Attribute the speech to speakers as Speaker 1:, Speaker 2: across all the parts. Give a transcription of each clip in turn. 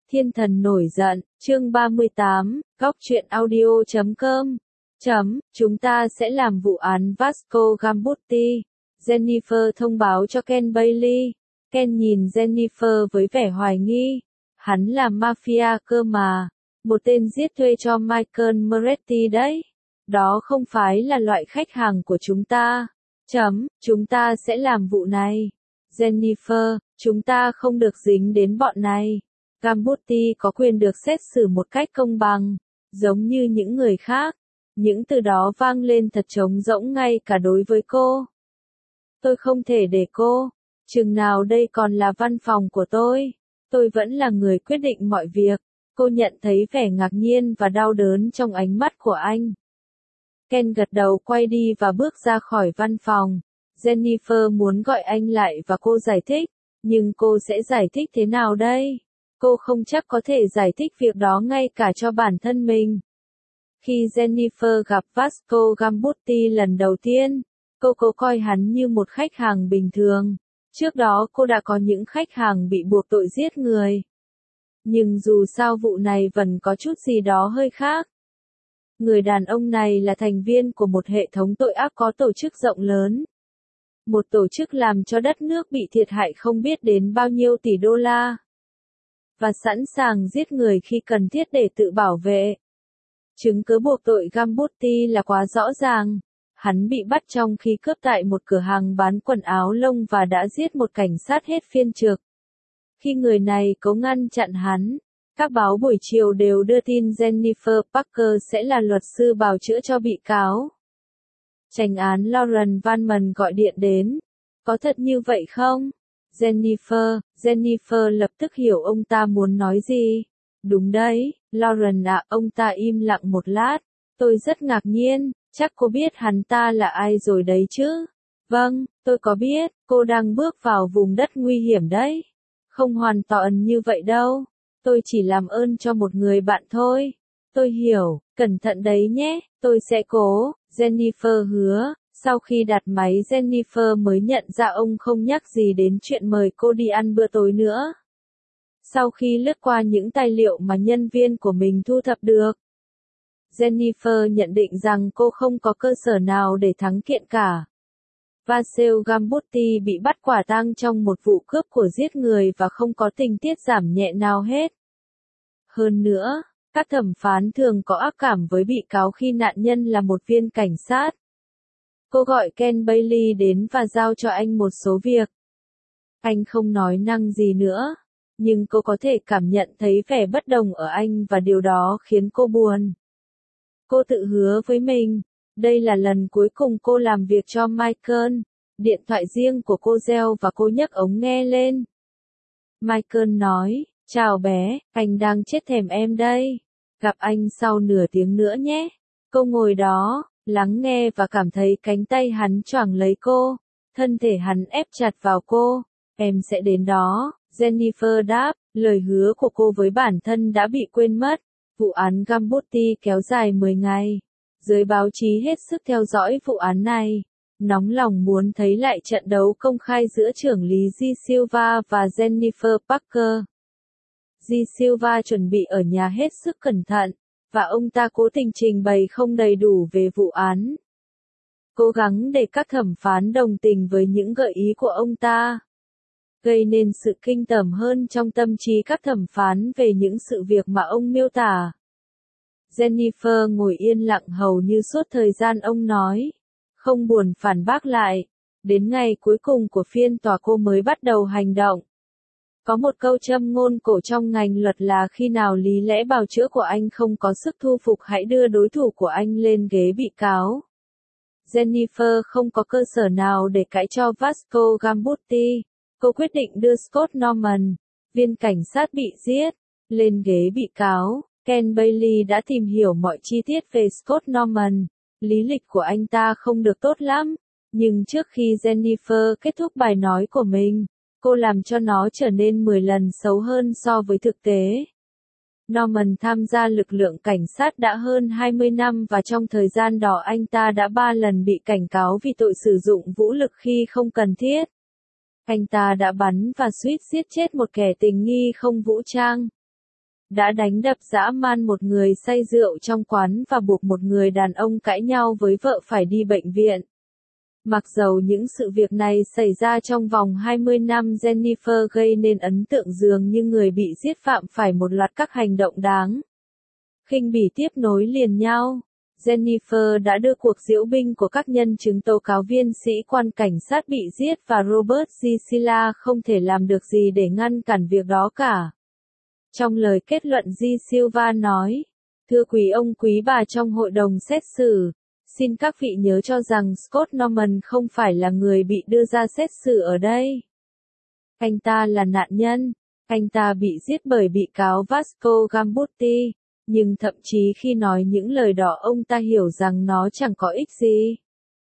Speaker 1: Thiên thần nổi giận, chương 38, góc truyện audio.com. Chúng ta sẽ làm vụ án Vasco Gambutti. Jennifer thông báo cho Ken Bailey. Ken nhìn Jennifer với vẻ hoài nghi. Hắn là mafia cơ mà. Một tên giết thuê cho Michael Moretti đấy. Đó không phải là loại khách hàng của chúng ta. Chúng ta sẽ làm vụ này. Jennifer, chúng ta không được dính đến bọn này. Gambutti có quyền được xét xử một cách công bằng, giống như những người khác. Những từ đó vang lên thật trống rỗng ngay cả đối với cô. Tôi không thể để cô. Chừng nào đây còn là văn phòng của tôi. Tôi vẫn là người quyết định mọi việc. Cô nhận thấy vẻ ngạc nhiên và đau đớn trong ánh mắt của anh. Ken gật đầu quay đi và bước ra khỏi văn phòng. Jennifer muốn gọi anh lại và cô giải thích. Nhưng cô sẽ giải thích thế nào đây? Cô không chắc có thể giải thích việc đó ngay cả cho bản thân mình. Khi Jennifer gặp Vasco Gambutti lần đầu tiên, cô coi hắn như một khách hàng bình thường. Trước đó cô đã có những khách hàng bị buộc tội giết người. Nhưng dù sao vụ này vẫn có chút gì đó hơi khác. Người đàn ông này là thành viên của một hệ thống tội ác có tổ chức rộng lớn. Một tổ chức làm cho đất nước bị thiệt hại không biết đến bao nhiêu tỷ đô la. Và sẵn sàng giết người khi cần thiết để tự bảo vệ. Chứng cứ buộc tội Gambutti là quá rõ ràng. Hắn bị bắt trong khi cướp tại một cửa hàng bán quần áo lông và đã giết một cảnh sát hết phiên trực. Khi người này cố ngăn chặn hắn, các báo buổi chiều đều đưa tin Jennifer Parker sẽ là luật sư bào chữa cho bị cáo. Chánh án Lauren Vanman gọi điện đến. Có thật như vậy không? Jennifer lập tức hiểu ông ta muốn nói gì. Đúng đấy, Lauren ạ, ông ta im lặng một lát. Tôi rất ngạc nhiên, chắc cô biết hắn ta là ai rồi đấy chứ? Vâng, tôi có biết, cô đang bước vào vùng đất nguy hiểm đấy. Không hoàn toàn như vậy đâu, tôi chỉ làm ơn cho một người bạn thôi. Tôi hiểu, cẩn thận đấy nhé, tôi sẽ cố, Jennifer hứa. Sau khi đặt máy Jennifer mới nhận ra ông không nhắc gì đến chuyện mời cô đi ăn bữa tối nữa. Sau khi lướt qua những tài liệu mà nhân viên của mình thu thập được, Jennifer nhận định rằng cô không có cơ sở nào để thắng kiện cả. Vasco Gambutti bị bắt quả tang trong một vụ cướp của giết người và không có tình tiết giảm nhẹ nào hết. Hơn nữa, các thẩm phán thường có ác cảm với bị cáo khi nạn nhân là một viên cảnh sát. Cô gọi Ken Bailey đến và giao cho anh một số việc. Anh không nói năng gì nữa, nhưng cô có thể cảm nhận thấy vẻ bất đồng ở anh và điều đó khiến cô buồn. Cô tự hứa với mình, đây là lần cuối cùng cô làm việc cho Michael. Điện thoại riêng của cô reo và cô nhấc ống nghe lên. Michael nói, chào bé, anh đang chết thèm em đây. Gặp anh sau nửa tiếng nữa nhé. Cô ngồi đó, lắng nghe và cảm thấy cánh tay hắn choàng lấy cô. Thân thể hắn ép chặt vào cô. Em sẽ đến đó, Jennifer đáp, lời hứa của cô với bản thân đã bị quên mất. Vụ án Gambutti kéo dài 10 ngày. Giới báo chí hết sức theo dõi vụ án này. Nóng lòng muốn thấy lại trận đấu công khai giữa trưởng lý G. Silva và Jennifer Parker. G. Silva chuẩn bị ở nhà hết sức cẩn thận, và ông ta cố tình trình bày không đầy đủ về vụ án. Cố gắng để các thẩm phán đồng tình với những gợi ý của ông ta. Gây nên sự kinh tởm hơn trong tâm trí các thẩm phán về những sự việc mà ông miêu tả. Jennifer ngồi yên lặng hầu như suốt thời gian ông nói. Không buồn phản bác lại. Đến ngày cuối cùng của phiên tòa cô mới bắt đầu hành động. Có một câu châm ngôn cổ trong ngành luật là khi nào lý lẽ bào chữa của anh không có sức thu phục hãy đưa đối thủ của anh lên ghế bị cáo. Jennifer không có cơ sở nào để cãi cho Vasco Gambutti. Cô quyết định đưa Scott Norman, viên cảnh sát bị giết, lên ghế bị cáo. Ken Bailey đã tìm hiểu mọi chi tiết về Scott Norman. Lý lịch của anh ta không được tốt lắm, nhưng trước khi Jennifer kết thúc bài nói của mình, cô làm cho nó trở nên 10 lần xấu hơn so với thực tế. Norman tham gia lực lượng cảnh sát đã hơn 20 năm và trong thời gian đó anh ta đã 3 lần bị cảnh cáo vì tội sử dụng vũ lực khi không cần thiết. Anh ta đã bắn và suýt giết chết một kẻ tình nghi không vũ trang. đã đánh đập dã man một người say rượu trong quán và buộc một người đàn ông cãi nhau với vợ phải đi bệnh viện. Mặc dầu những sự việc này xảy ra trong vòng 20 năm, Jennifer gây nên ấn tượng dường như người bị giết phạm phải một loạt các hành động đáng khinh bỉ tiếp nối liền nhau. Jennifer đã đưa cuộc diễu binh của các nhân chứng tố cáo viên sĩ quan cảnh sát bị giết và Robert Gisela không thể làm được gì để ngăn cản việc đó cả. Trong lời kết luận, Silva nói, thưa quý bà trong hội đồng xét xử, xin các vị nhớ cho rằng Scott Norman không phải là người bị đưa ra xét xử ở đây. Anh ta là nạn nhân, anh ta bị giết bởi bị cáo Vasco Gambutti, nhưng thậm chí khi nói những lời đó ông ta hiểu rằng nó chẳng có ích gì.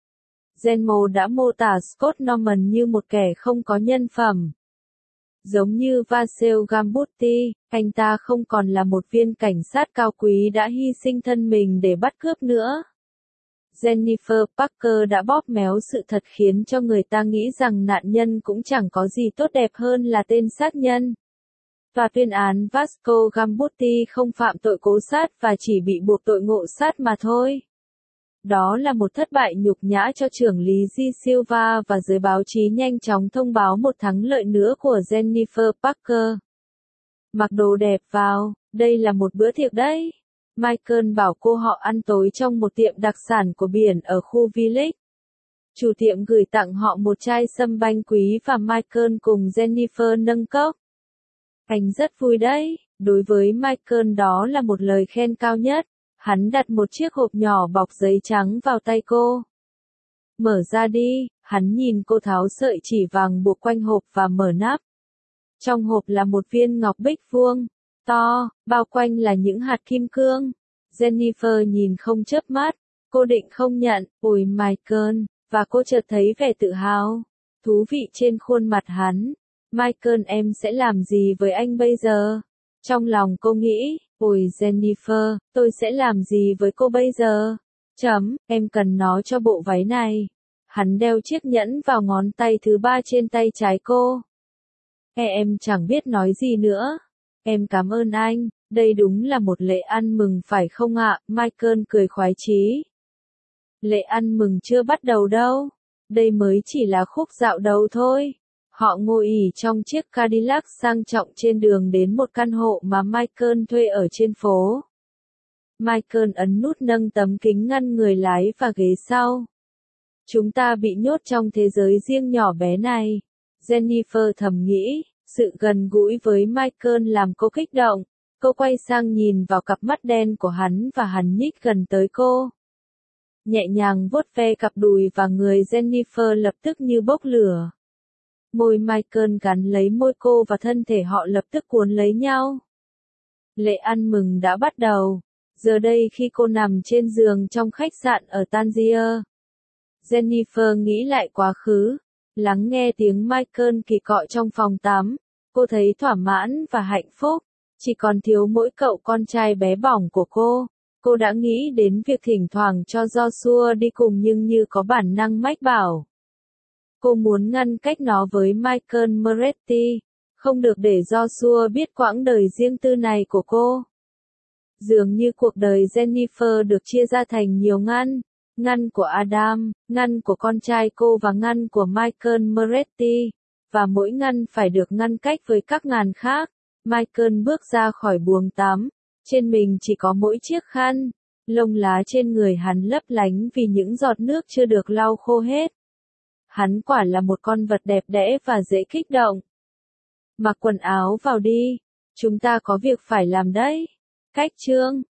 Speaker 1: Genmo đã mô tả Scott Norman như một kẻ không có nhân phẩm. Giống như Vasco Gambutti, anh ta không còn là một viên cảnh sát cao quý đã hy sinh thân mình để bắt cướp nữa. Jennifer Parker đã bóp méo sự thật khiến cho người ta nghĩ rằng nạn nhân cũng chẳng có gì tốt đẹp hơn là tên sát nhân. Và tuyên án Vasco Gambutti không phạm tội cố sát và chỉ bị buộc tội ngộ sát mà thôi. Đó là một thất bại nhục nhã cho trưởng lý G. Silva và giới báo chí nhanh chóng thông báo một thắng lợi nữa của Jennifer Parker. Mặc đồ đẹp vào, đây là một bữa tiệc đấy. Michael bảo cô họ ăn tối trong một tiệm đặc sản của biển ở khu Village. Chủ tiệm gửi tặng họ một chai sâm banh quý và Michael cùng Jennifer nâng cốc. Anh rất vui đấy, đối với Michael đó là một lời khen cao nhất. Hắn đặt một chiếc hộp nhỏ bọc giấy trắng vào tay cô. Mở ra đi, hắn nhìn cô tháo sợi chỉ vàng buộc quanh hộp và mở nắp. Trong hộp là một viên ngọc bích vuông, to, bao quanh là những hạt kim cương. Jennifer nhìn không chớp mắt, cô định không nhận, ôi Michael, và cô chợt thấy vẻ tự hào, thú vị trên khuôn mặt hắn. Michael, em sẽ làm gì với anh bây giờ? Trong lòng cô nghĩ, ôi Jennifer, tôi sẽ làm gì với cô bây giờ? Em cần nó cho bộ váy này. Hắn đeo chiếc nhẫn vào ngón tay thứ ba trên tay trái cô. Em chẳng biết nói gì nữa. Em cảm ơn anh, đây đúng là một lễ ăn mừng phải không ạ? Michael cười khoái chí. Lễ ăn mừng chưa bắt đầu đâu. Đây mới chỉ là khúc dạo đầu thôi. Họ ngồi ỉ trong chiếc Cadillac sang trọng trên đường đến một căn hộ mà Michael thuê ở trên phố. Michael ấn nút nâng tấm kính ngăn người lái và ghế sau. Chúng ta bị nhốt trong thế giới riêng nhỏ bé này. Jennifer thầm nghĩ, sự gần gũi với Michael làm cô kích động. Cô quay sang nhìn vào cặp mắt đen của hắn và hắn nhích gần tới cô. Nhẹ nhàng vuốt ve cặp đùi và người Jennifer lập tức như bốc lửa. Môi Michael gắn lấy môi cô và thân thể họ lập tức cuốn lấy nhau. Lễ ăn mừng đã bắt đầu. Giờ đây khi cô nằm trên giường trong khách sạn ở Tangier, Jennifer nghĩ lại quá khứ, lắng nghe tiếng Michael kỳ cọ trong phòng tắm. Cô thấy thỏa mãn và hạnh phúc, chỉ còn thiếu mỗi cậu con trai bé bỏng của cô. Cô đã nghĩ đến việc thỉnh thoảng cho Joshua đi cùng nhưng như có bản năng mách bảo. Cô muốn ngăn cách nó với Michael Moretti, không được để Joshua biết quãng đời riêng tư này của cô. Dường như cuộc đời Jennifer được chia ra thành nhiều ngăn, ngăn của Adam, ngăn của con trai cô và ngăn của Michael Moretti, và mỗi ngăn phải được ngăn cách với các ngăn khác. Michael bước ra khỏi buồng tắm, trên mình chỉ có mỗi chiếc khăn, lông lá trên người hắn lấp lánh vì những giọt nước chưa được lau khô hết. Hắn quả là một con vật đẹp đẽ và dễ kích động. Mặc quần áo vào đi, chúng ta có việc phải làm đấy. Cách chương